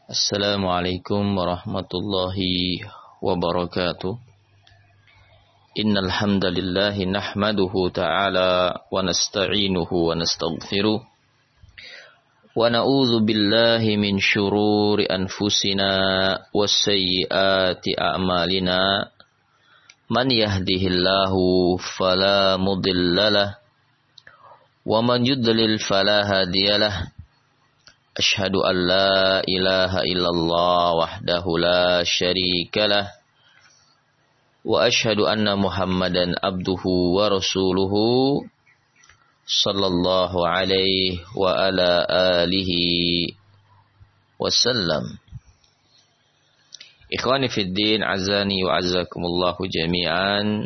Assalamualaikum warahmatullahi wabarakatuh. Innal hamdalillah nahmaduhu ta'ala wa nasta'inuhu wa nastaghfiruh wa na'udzu billahi min shururi anfusina wassayyiati a'malina. Man yahdihillahu fala mudhillalah wa man yudlil fala hadiyalah. Asyhadu an la ilaha illallah wahdahu la syarikalah wa asyhadu anna Muhammadan abduhu wa rasuluhu sallallahu alaihi wa ala alihi wasallam. Ikhwani fid din, azani wa azzakumullahu jami'an.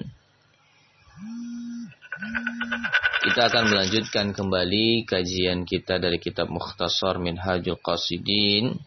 Kita akan melanjutkan kembali kajian kita dari kitab Mukhtasar Minhajul Qasidin.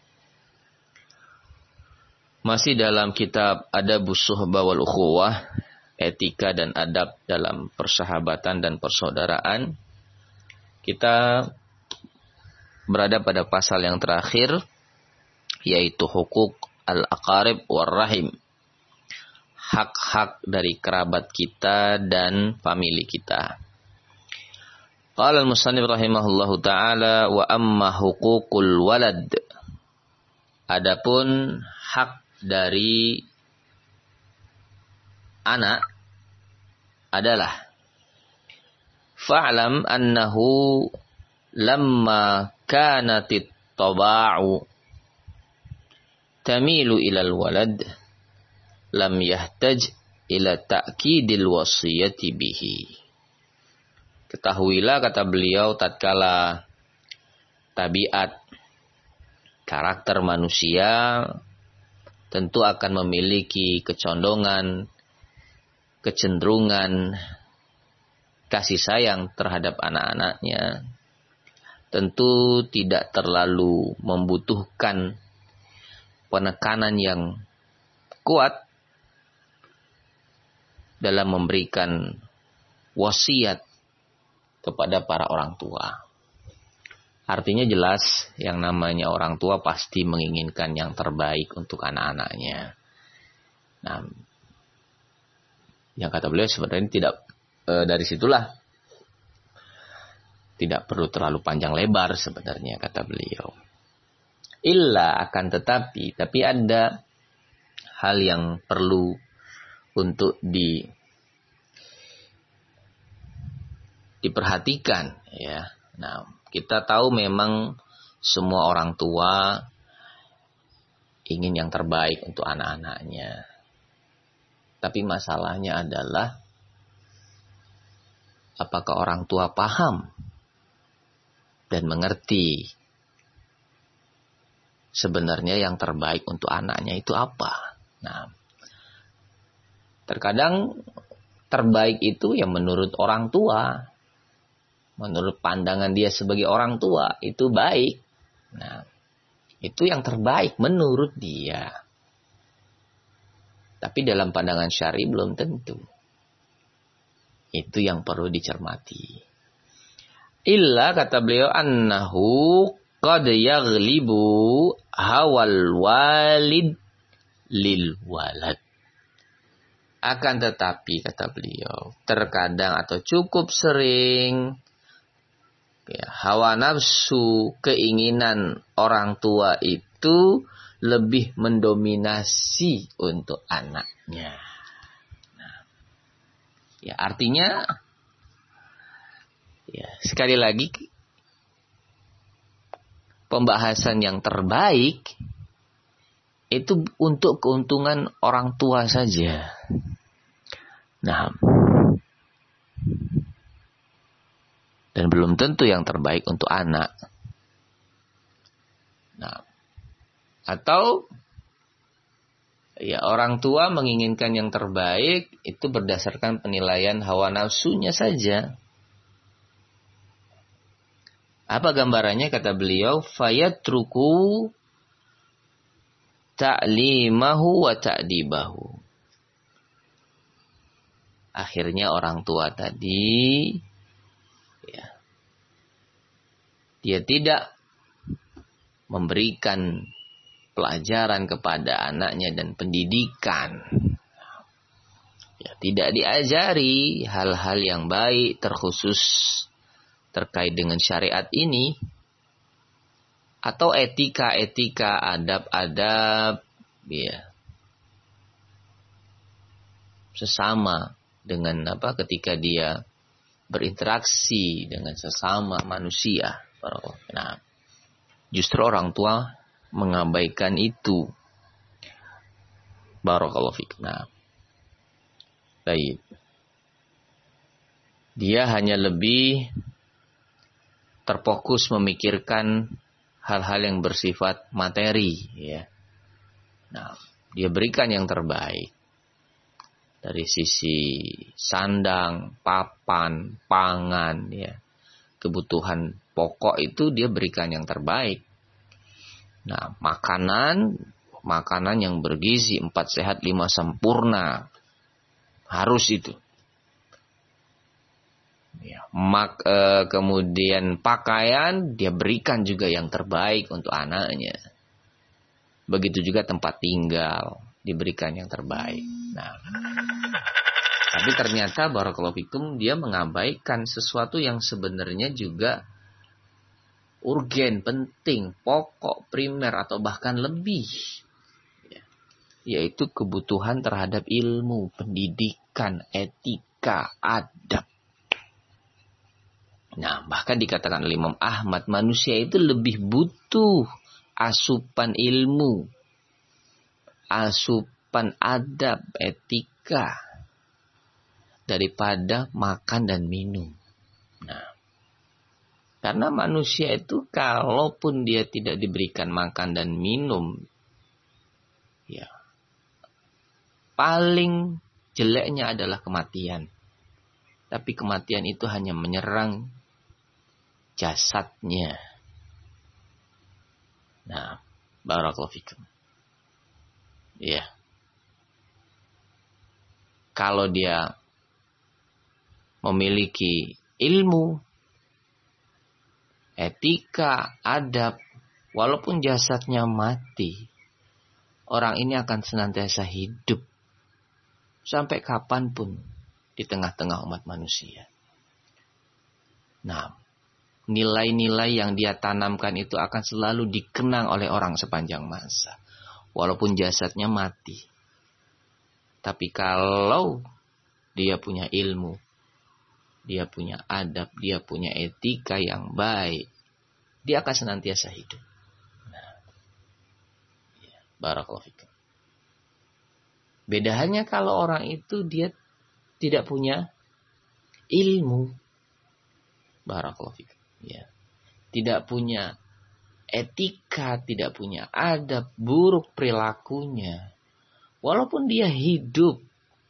Masih dalam kitab Adabus Suhbah wal Ukhuwah, etika dan adab dalam persahabatan dan persaudaraan. Kita berada pada pasal yang terakhir, yaitu hukuk al-aqarib war rahim. Hak-hak dari kerabat kita dan famili kita. Qala al-musannif rahimahullahu ta'ala wa amma huququl walad. Adapun hak dari anak adalah fa'lam annahu lamma kanatit taba'u tamilu ilal walad lam yahtaj ila ta'kidil wasiyati bihi. Ketahuilah, kata beliau, tatkala tabiat karakter manusia tentu akan memiliki kecondongan, kecenderungan kasih sayang terhadap anak-anaknya, tentu tidak terlalu membutuhkan penekanan yang kuat dalam memberikan wasiat kepada para orang tua. Artinya jelas, yang namanya orang tua pasti menginginkan yang terbaik untuk anak-anaknya. Nah, yang kata beliau sebenarnya tidak dari situlah tidak perlu terlalu panjang lebar sebenarnya, kata beliau. Illa, akan tetapi ada hal yang perlu untuk diperhatikan, ya. Nah, kita tahu memang semua orang tua ingin yang terbaik untuk anak-anaknya. Tapi masalahnya adalah apakah orang tua paham dan mengerti sebenarnya yang terbaik untuk anaknya itu apa? Nah, terkadang terbaik itu yang menurut orang tua, menurut pandangan dia sebagai orang tua, itu baik. Nah, itu yang terbaik menurut dia. Tapi dalam pandangan syar'i belum tentu. Itu yang perlu dicermati. Illa, kata beliau, annahu qad yaghlibu hawal walid lil walad. Akan tetapi, kata beliau, terkadang atau cukup sering, ya, hawa nafsu, keinginan orang tua itu lebih mendominasi untuk anaknya. Nah, ya, artinya, ya, sekali lagi, pembahasan yang terbaik itu untuk keuntungan orang tua saja. Nah, dan belum tentu yang terbaik untuk anak. Nah, atau ya, orang tua menginginkan yang terbaik itu berdasarkan penilaian hawa nafsunya saja. Apa gambarannya, kata beliau? Fayatruku ta'limahu wa ta'dibahu. Akhirnya orang tua tadi, ya, dia tidak memberikan pelajaran kepada anaknya dan pendidikan. Ya, tidak diajari hal-hal yang baik terkhusus terkait dengan syariat ini, atau etika-etika, adab-adab, ya, sesama dengan ketika dia berinteraksi dengan sesama manusia. Nah, justru orang tua mengabaikan itu. Barakallahu fiik. Nah, baik. Dia hanya lebih terfokus memikirkan hal-hal yang bersifat materi, ya. Nah, dia berikan yang terbaik. Dari sisi sandang, papan, pangan, ya. Kebutuhan pokok itu dia berikan yang terbaik. Nah, makanan yang bergizi, 4 sehat 5 sempurna. Harus itu. Ya, kemudian pakaian dia berikan juga yang terbaik untuk anaknya. Begitu juga tempat tinggal diberikan yang terbaik. Nah, tapi ternyata barakallahu fikum dia mengabaikan sesuatu yang sebenarnya juga urgen, penting, pokok, primer atau bahkan lebih. Ya, yaitu kebutuhan terhadap ilmu, pendidikan, etika, adab. Nah, bahkan dikatakan oleh Imam Ahmad, manusia itu lebih butuh asupan ilmu, asupan adab, etika, daripada makan dan minum. Nah, karena manusia itu kalaupun dia tidak diberikan makan dan minum, ya, paling jeleknya adalah kematian. Tapi kematian itu hanya menyerang jasadnya. Nah, barakallahu fikum. Ya. Kalau dia memiliki ilmu, etika, adab, walaupun jasadnya mati, orang ini akan senantiasa hidup sampai kapanpun di tengah-tengah umat manusia. Nah, nilai-nilai yang dia tanamkan itu akan selalu dikenang oleh orang sepanjang masa, walaupun jasadnya mati. Tapi kalau dia punya ilmu, dia punya adab, dia punya etika yang baik, dia akan senantiasa hidup. Nah, ya, barakallahu fikum. Beda halnya kalau orang itu dia tidak punya ilmu, barakallahu fikum. Ya, tidak punya etika, tidak punya adab, buruk perilakunya, walaupun dia hidup.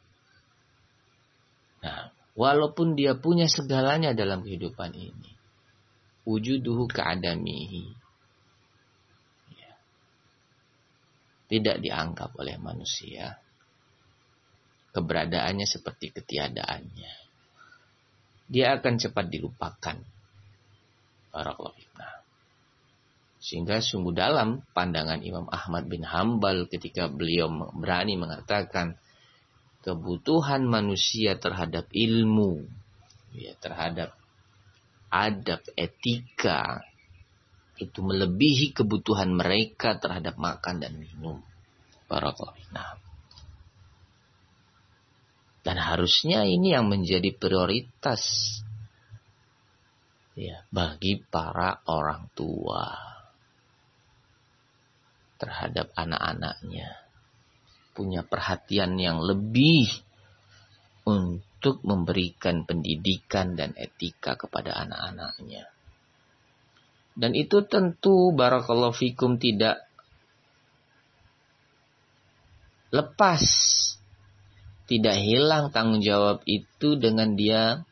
Nah, walaupun dia punya segalanya dalam kehidupan ini, wujuduhu ka'adamihi, ya, tidak dianggap oleh manusia. Keberadaannya seperti ketiadaannya. Dia akan cepat dilupakan. Barakallahu fiik. Sehingga sungguh dalam pandangan Imam Ahmad bin Hambal ketika beliau berani mengatakan kebutuhan manusia terhadap ilmu, ya, terhadap adab, etika, itu melebihi kebutuhan mereka terhadap makan dan minum. Barakallahu fiik. Dan harusnya ini yang menjadi prioritas, ya, bagi para orang tua terhadap anak-anaknya. Punya perhatian yang lebih untuk memberikan pendidikan dan etika kepada anak-anaknya. Dan itu tentu barakallahu fikum tidak lepas, tidak hilang tanggung jawab itu dengan dia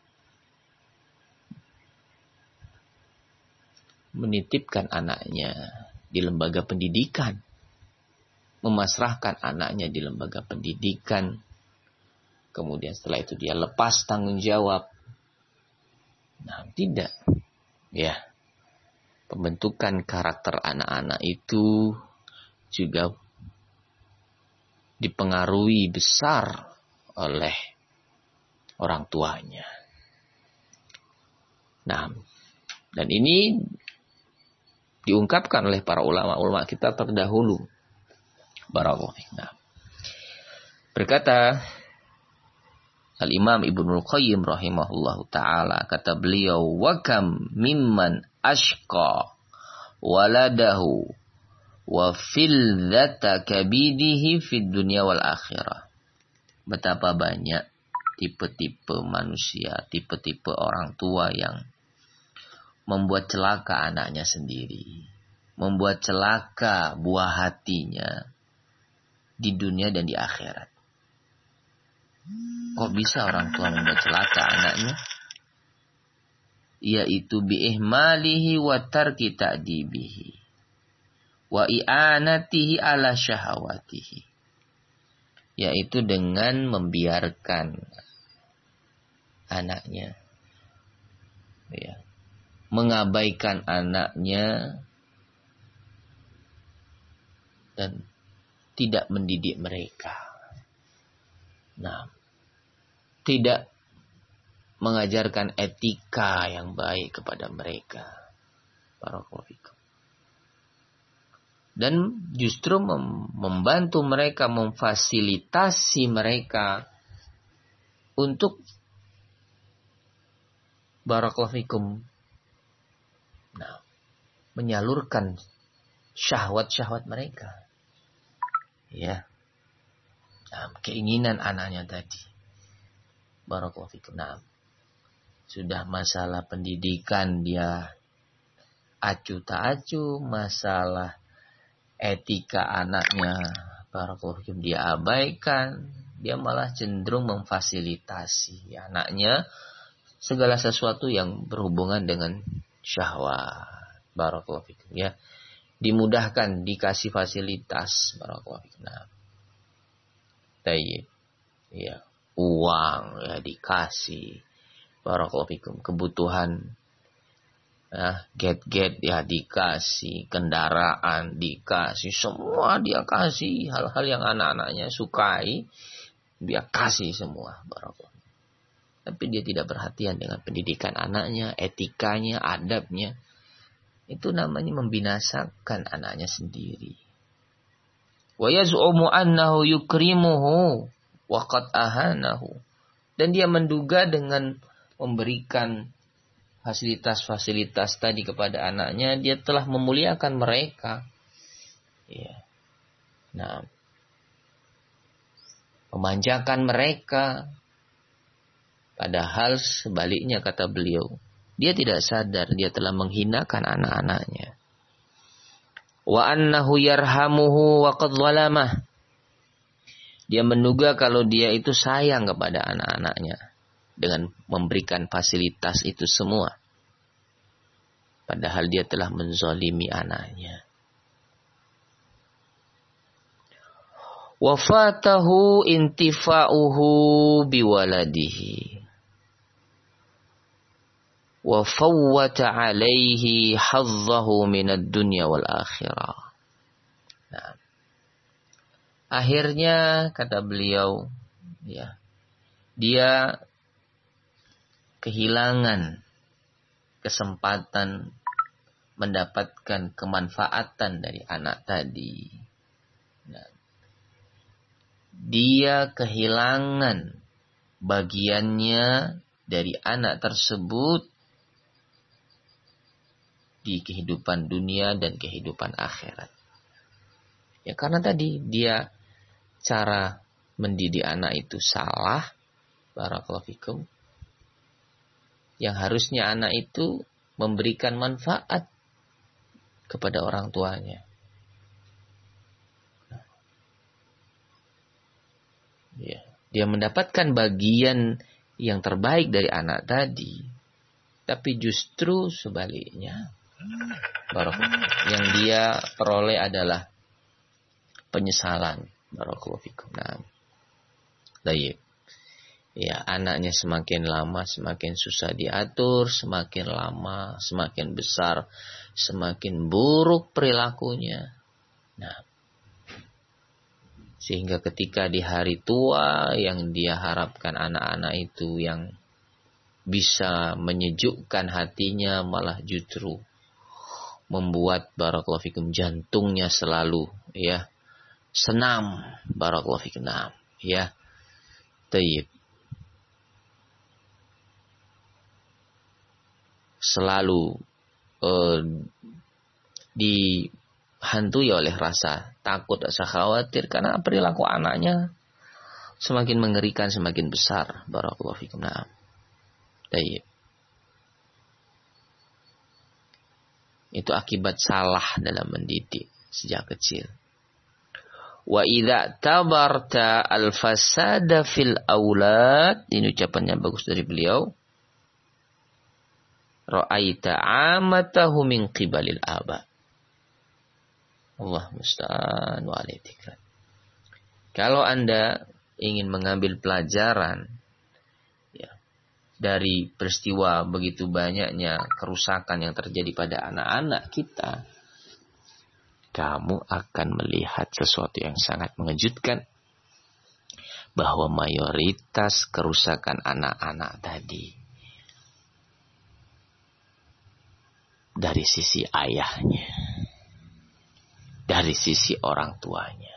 menitipkan anaknya di lembaga pendidikan, memasrahkan anaknya di lembaga pendidikan, kemudian setelah itu dia lepas tanggung jawab. Nah, tidak. Ya. Pembentukan karakter anak-anak itu juga dipengaruhi besar oleh orang tuanya. Nah, dan ini diungkapkan oleh para ulama-ulama kita terdahulu. Barakallahu fiik. Nah, berkata Al-Imam Ibnul Qayyim rahimahullahu ta'ala, kata beliau, wa kam mimman ashqa waladahu wa fillata kabidihi fid dunya wal akhirah. Betapa banyak tipe-tipe manusia, tipe-tipe orang tua yang membuat celaka anaknya sendiri, membuat celaka buah hatinya di dunia dan di akhirat. Kok bisa orang tua membuat celaka anaknya? Yaitu biihmalihi wa tarki ta'dibihi wa i'anatihi ala syahawatihi. Yaitu dengan membiarkan anaknya, ya, mengabaikan anaknya dan tidak mendidik mereka. Nah, tidak mengajarkan etika yang baik kepada mereka. Barakallahu fikum. Dan justru membantu mereka, memfasilitasi mereka untuk barakallahu fikum, nah, menyalurkan syahwat-syahwat mereka. Ya. Nah, keinginan anaknya tadi. Barakallahu fikum. Nah, sudah masalah pendidikan dia acuh tak acuh, masalah etika anaknya barakallahu fikum dia abaikan, dia malah cenderung memfasilitasi anaknya segala sesuatu yang berhubungan dengan syahwat. Barakallahu fikum, ya. Dimudahkan, dikasih fasilitas. Barakallahu fikum. Nah, tayyib. Ya, uang ya dikasih. Barakallahu fikum. Kebutuhan get ya dikasih, kendaraan dikasih, semua dia kasih. Hal-hal yang anak-anaknya sukai dia kasih semua. Barakallahu. Tapi dia tidak perhatian dengan pendidikan anaknya, etikanya, adabnya. Itu namanya membinasakan anaknya sendiri. Wa yaz'umu annahu yukrimuhu wa qad ahanahu. Dan dia menduga dengan memberikan fasilitas-fasilitas tadi kepada anaknya, dia telah memuliakan mereka. Ya. Nah, memanjakan mereka. Padahal sebaliknya kata beliau, dia tidak sadar dia telah menghinakan anak-anaknya. Wa annahu yarhamuhu wa qad zalamah. Dia menduga kalau dia itu sayang kepada anak-anaknya dengan memberikan fasilitas itu semua. Padahal dia telah menzalimi anaknya. Wa fatahu intifa'uhu biwaladihi. Wa fawwata alaihi hazzahu minad dunya wal akhirah. Nah, akhirnya kata beliau, ya, dia kehilangan kesempatan mendapatkan kemanfaatan dari anak tadi. Nah, dia kehilangan bagiannya dari anak tersebut di kehidupan dunia dan kehidupan akhirat. Ya karena tadi dia cara mendidik anak itu salah. Barakallahu fikum. Yang harusnya anak itu memberikan manfaat kepada orang tuanya. Ya, dia mendapatkan bagian yang terbaik dari anak tadi. Tapi justru sebaliknya. Barakallahu. Yang dia peroleh adalah penyesalan. Barakallahu fikum. Nah, baik. Ya, anaknya semakin lama semakin susah diatur, semakin lama semakin besar, semakin buruk perilakunya. Nah, Sehingga ketika di hari tua yang dia harapkan anak-anak itu yang bisa menyejukkan hatinya, malah justru membuat barakallahu fikum jantungnya selalu ya senam, barakallahu fikum, ya. Tayyib. Selalu dihantui oleh rasa takut, rasa khawatir karena perilaku anaknya semakin mengerikan, semakin besar. Barakallahu fikum. Tayyib. Itu akibat salah dalam mendidik sejak kecil. Wa idza tabarta al-fasada fil aulad, ini ucapannya bagus dari beliau. Ra'aita amatahu min qibalil aba. Allah musta'an wa alaihi. Kalau Anda ingin mengambil pelajaran ya, dari peristiwa begitu banyaknya kerusakan yang terjadi pada anak-anak kita, kamu akan melihat sesuatu yang sangat mengejutkan, bahwa mayoritas kerusakan anak-anak tadi dari sisi ayahnya, dari sisi orang tuanya.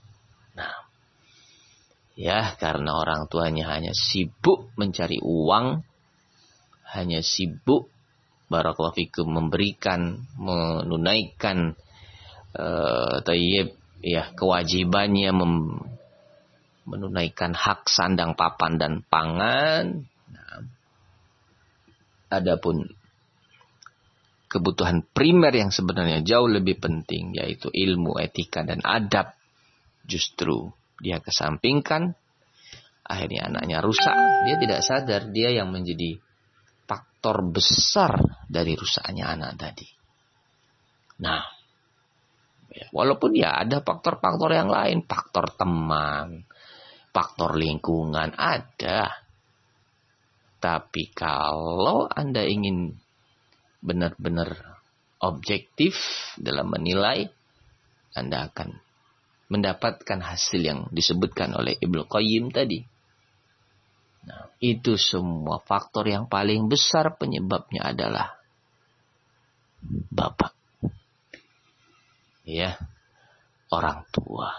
Ya, karena orang tuanya hanya sibuk mencari uang, hanya sibuk barakallahu fikum memberikan, menunaikan tayyib ya kewajibannya, menunaikan hak sandang, papan dan pangan. Adapun kebutuhan primer yang sebenarnya jauh lebih penting, yaitu ilmu, etika, dan adab, justru dia kesampingkan. Akhirnya anaknya rusak. Dia tidak sadar dia yang menjadi faktor besar dari rusaknya anak tadi. Nah, walaupun ya ada faktor-faktor yang lain, faktor teman, faktor lingkungan ada. Tapi kalau Anda ingin benar-benar objektif dalam menilai, Anda akan mendapatkan hasil yang disebutkan oleh Ibnu Qayyim tadi. Nah, itu semua faktor yang paling besar penyebabnya adalah bapak. Ya, orang tua.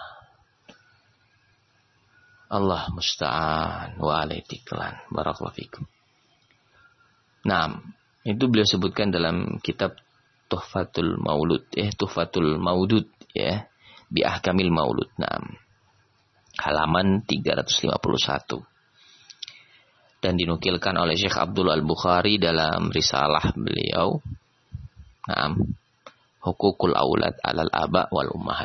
Allah musta'an wa alaihi tiklan. Barakallahu fikum. Nah, itu beliau sebutkan dalam kitab Tuhfatul Maulud, Tuhfatul Maudud, ya, bi ahkamil maulud. Nah, halaman 351. Dan dinukilkan oleh Syekh Abdul Al-Bukhari dalam risalah beliau. Nah, Hukukul Aulad alal aba wal ummahat.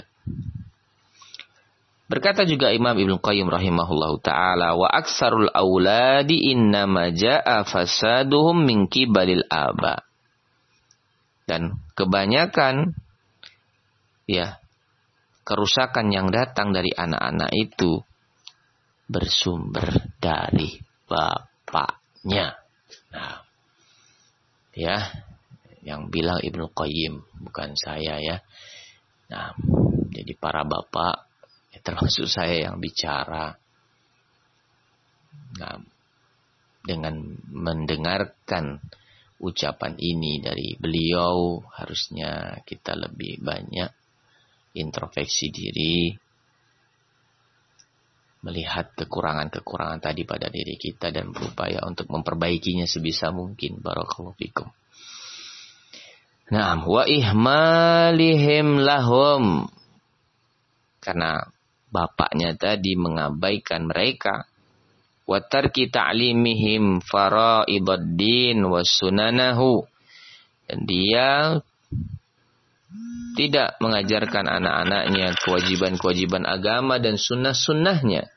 Berkata juga Imam Ibnu Qayyim rahimahullahu ta'ala, wa aksarul auladi innama ja'a fasaduhum min kibalil aba. Dan kebanyakan ya kerusakan yang datang dari anak-anak itu bersumber dari bapaknya. Nah, ya, yang bilang Ibnu Qayyim, bukan saya ya. Nah, jadi para bapak, termasuk saya yang bicara. Nah, dengan mendengarkan ucapan ini dari beliau, harusnya kita lebih banyak introspeksi diri, melihat kekurangan-kekurangan tadi pada diri kita dan berupaya untuk memperbaikinya sebisa mungkin. Barakallahu fikum. Nah, wa ihmalihim lahum, karena bapaknya tadi mengabaikan mereka. Wa tarki ta'limihim fara'iduddin was sunanahu, dan dia tidak mengajarkan anak-anaknya kewajiban-kewajiban agama dan sunnah-sunnahnya.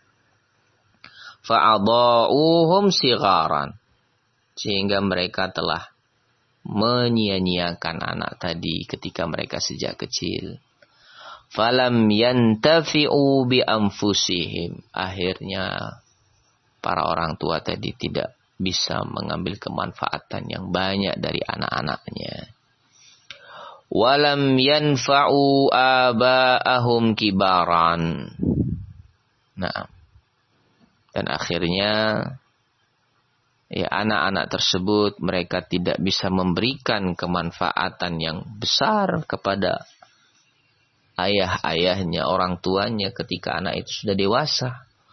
Fa'adha'uhum sigharan, sehingga mereka telah menyia-nyiakan anak tadi ketika mereka sejak kecil. Falam yantafi'u bi anfusihim, akhirnya para orang tua tadi tidak bisa mengambil kemanfaatan yang banyak dari anak-anaknya. Walam yanfa'u aba'ahum kibaran, Nah, dan akhirnya ya anak-anak tersebut mereka tidak bisa memberikan kemanfaatan yang besar kepada ayah-ayahnya, orang tuanya ketika anak itu sudah dewasa.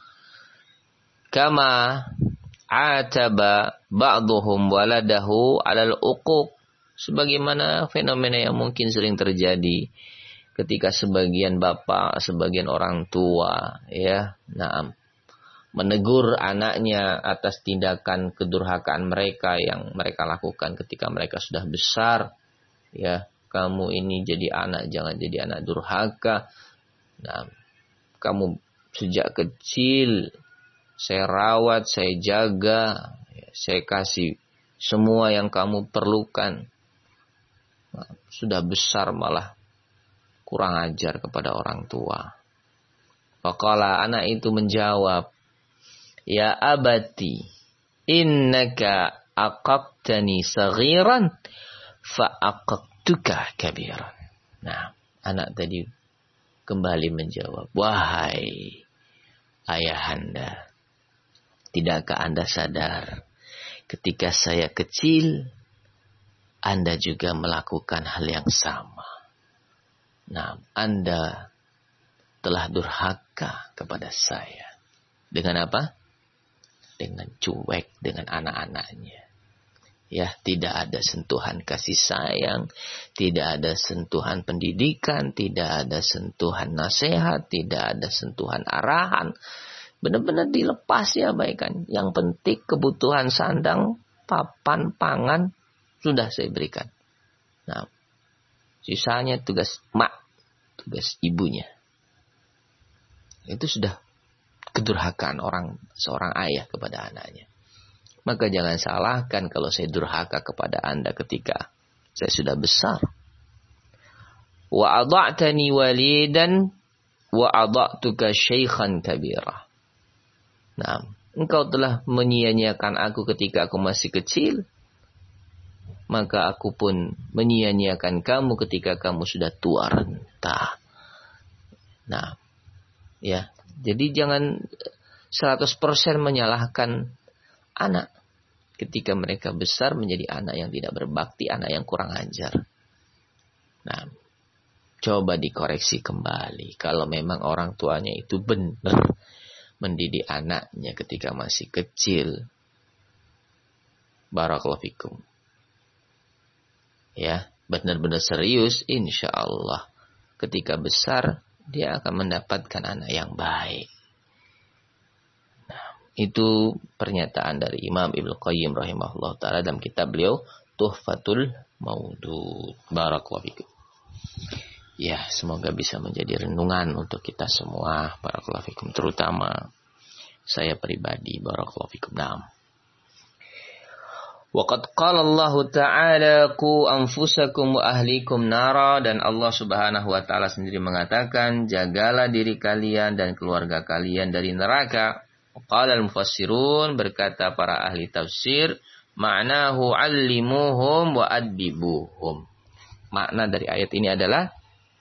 Kama ataba ba'duhum waladahu 'alal uquq. Sebagaimana fenomena yang mungkin sering terjadi ketika sebagian bapak, sebagian orang tua ya, menegur anaknya atas tindakan kedurhakaan mereka yang mereka lakukan ketika mereka sudah besar. Ya, kamu ini jadi anak, jangan jadi anak durhaka. Nah, kamu sejak kecil saya rawat, saya jaga, saya kasih semua yang kamu perlukan. Nah, sudah besar malah kurang ajar kepada orang tua. Faqala, anak itu menjawab, ya abati, innaka aqaqtani saghiran fa'aqaqtuka kabiran. Nah, anak tadi kembali menjawab, wahai ayahanda, tidakkah Anda sadar ketika saya kecil Anda juga melakukan hal yang sama. Nah, Anda telah durhaka kepada saya. Dengan apa? Dengan cuek dengan anak-anaknya. Ya, tidak ada sentuhan kasih sayang, tidak ada sentuhan pendidikan, tidak ada sentuhan nasihat, tidak ada sentuhan arahan. Benar-benar dilepas ya baikan. Yang penting kebutuhan sandang, papan, pangan sudah saya berikan. Nah, sisanya tugas tugas ibunya. Itu sudah kedurhakaan seorang ayah kepada anaknya. Maka jangan salahkan kalau saya durhaka kepada Anda ketika saya sudah besar. Wa adha'tani walidan wa adha'tuka syaikhan kabira. Nah, engkau telah menyia-nyiakan aku ketika aku masih kecil, maka aku pun menyia-nyiakan kamu ketika kamu sudah tua renta. Nah, ya, jadi jangan 100% menyalahkan anak ketika mereka besar menjadi anak yang tidak berbakti, anak yang kurang ajar. Nah, coba dikoreksi kembali. Kalau memang orang tuanya itu benar mendidik anaknya ketika masih kecil, barakallahu fikum. Ya, benar-benar serius, insya Allah ketika besar dia akan mendapatkan anak yang baik. Nah, itu pernyataan dari Imam Ibnu Qayyim rahimahullah ta'ala dalam kitab beliau Tuhfatul Maudud. Barakallahu fikum. Ya, semoga bisa menjadi renungan untuk kita semua, barakallahu fikum, terutama saya pribadi, barakallahu fikum. Naam. Waqad qala Allah Ta'ala qu anfusakum wa ahlikum nara, dan Allah Subhanahu wa taala sendiri mengatakan, jagalah diri kalian dan keluarga kalian dari neraka. Qala al-mufassirun, berkata para ahli tafsir, ma'nahu 'allimuhum wa addibuhum. Makna dari ayat ini adalah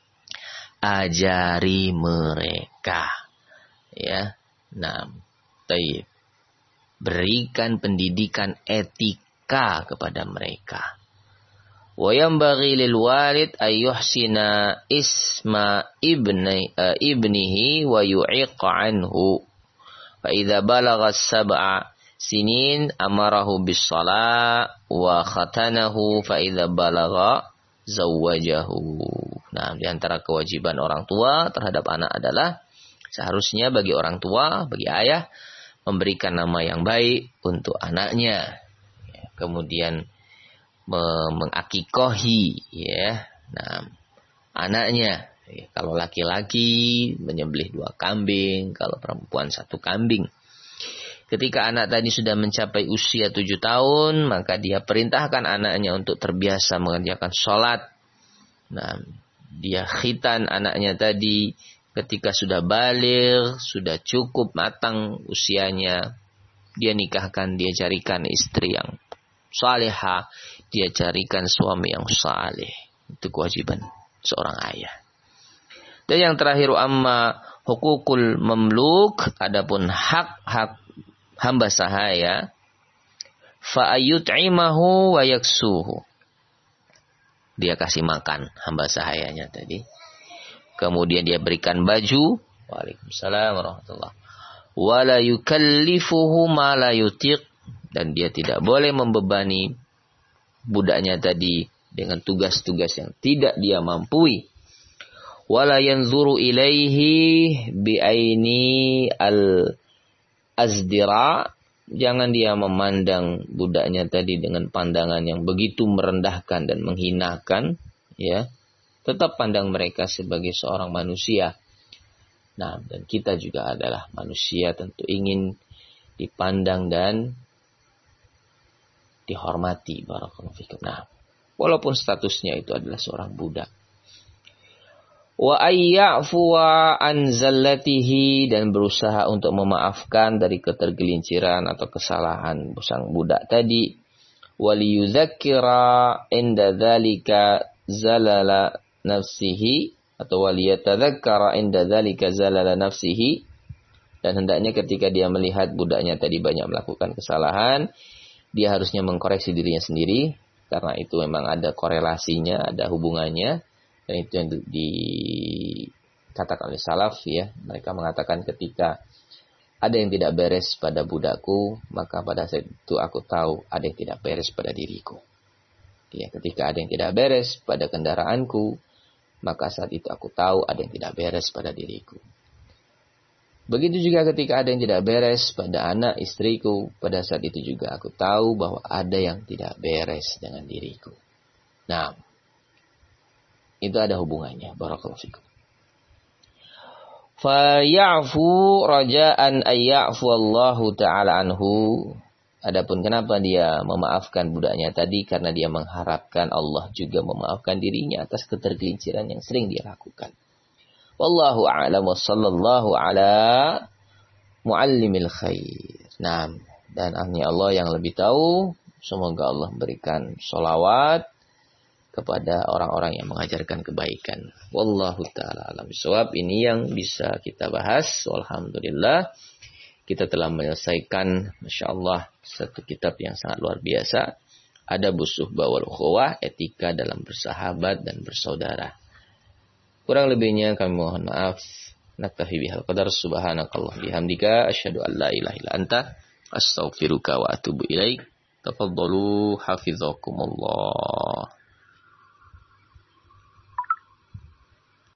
ajari mereka. Ya. Nah, tayyib. Berikan pendidikan etika kepada mereka. Wa yanbaghi lil walid ay yuhsina isma ibnihi wa yu'iqa anhu. Fa idza balagha sab'a sinin amarahu bis shalah wa khatanahu fa idza balagha zawwajahu. Nah, di antara kewajiban orang tua terhadap anak adalah seharusnya bagi orang tua, bagi ayah, memberikan nama yang baik untuk anaknya. Kemudian mengakikohi ya, nah, anaknya. Kalau laki-laki menyembelih 2 kambing, kalau perempuan 1 kambing. Ketika anak tadi sudah mencapai usia 7 tahun, maka dia perintahkan anaknya untuk terbiasa mengerjakan sholat. Nah, dia khitan anaknya tadi ketika sudah baligh, sudah cukup matang usianya. Dia nikahkan, dia carikan istri yang salihah, dia carikan suami yang saleh. Itu kewajiban seorang ayah. Dan yang terakhir, amma hukukul mamluk, adapun hak-hak hamba sahaya, fa ayut'imahu wa yaksuhu. Dia kasih makan hamba sahayanya tadi. Kemudian dia berikan baju. Waalaikumsalam warahmatullahi. Wa la yukallifuhu ma la yutiq, dan dia tidak boleh membebani budaknya tadi dengan tugas-tugas yang tidak dia mampu. Wala yanzuru ilaihi bi'aini al-azdira, jangan dia memandang budaknya tadi dengan pandangan yang begitu merendahkan dan menghinakan, ya. Tetap pandang mereka sebagai seorang manusia. Nah, dan kita juga adalah manusia, tentu ingin dipandang dan dihormati. Barakallahu fikum. Nah, walaupun statusnya itu adalah seorang budak. Wa ayyafuwa an zallatihi, dan berusaha untuk memaafkan dari ketergelinciran atau kesalahan sang budak tadi. Waliyudzakira inda dzalika zalala nafsihi, atau waliyatadzakkara inda dzalika zalala nafsihi, dan hendaknya ketika dia melihat budaknya tadi banyak melakukan kesalahan, dia harusnya mengkoreksi dirinya sendiri, karena itu memang ada korelasinya, ada hubungannya. Dan itu yang dikatakan oleh salaf, ya. Mereka mengatakan ketika ada yang tidak beres pada budakku, maka pada saat itu aku tahu ada yang tidak beres pada diriku. Ya, ketika ada yang tidak beres pada kendaraanku, maka saat itu aku tahu ada yang tidak beres pada diriku. Begitu juga ketika ada yang tidak beres pada anak istriku, pada saat itu juga aku tahu bahwa ada yang tidak beres dengan diriku. Nah, itu ada hubungannya. Barakallahu fikum. Fa ya'fu raja'an ayya'fu Allahu ta'ala anhu. Adapun kenapa dia memaafkan budaknya tadi, karena dia mengharapkan Allah juga memaafkan dirinya atas ketergelinciran yang sering dia lakukan. Wallahu a'lam wa sallallahu ala muallimil khair. Nah, dan hanya Allah yang lebih tahu. Semoga Allah berikan sholawat kepada orang-orang yang mengajarkan kebaikan. Wallahu ta'ala alam bisawab. Ini yang bisa kita bahas. Alhamdulillah. Kita telah menyelesaikan, Masya Allah, satu kitab yang sangat luar biasa. Adabus suhbah wal ukhuwah, etika dalam bersahabat dan bersaudara. Kurang lebihnya kami mohon maaf. Naktafi bihal qadar. Subhanakallah bihamdika. Asyhadu an la ilaha illa anta. Astaghfiruka wa atubu ilaik. Tafaddalu hafizakumullah.